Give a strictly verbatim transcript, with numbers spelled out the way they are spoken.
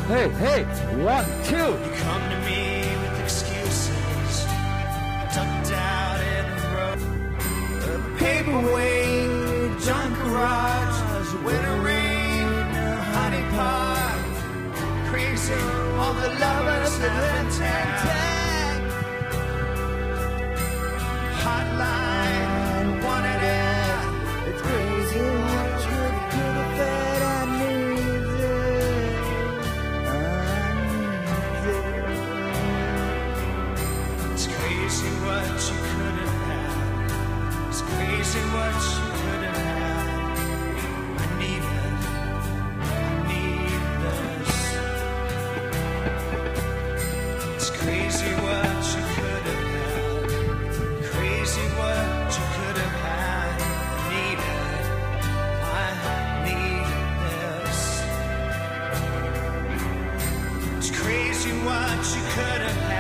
Hey, hey, one, two. You come to me with excuses, tucked out in the road. A paperweight, junk garage, winter rain, honey pot, crazy. All the lovers have been tagged. Hotline, wanted it. It's crazy what you could have fed. I need it. It's crazy what you could have had. It's crazy what you could have had. I need it. I need this. It's crazy what you could have had. Crazy what you could have had. I need it. I need this. It's crazy what you could have had.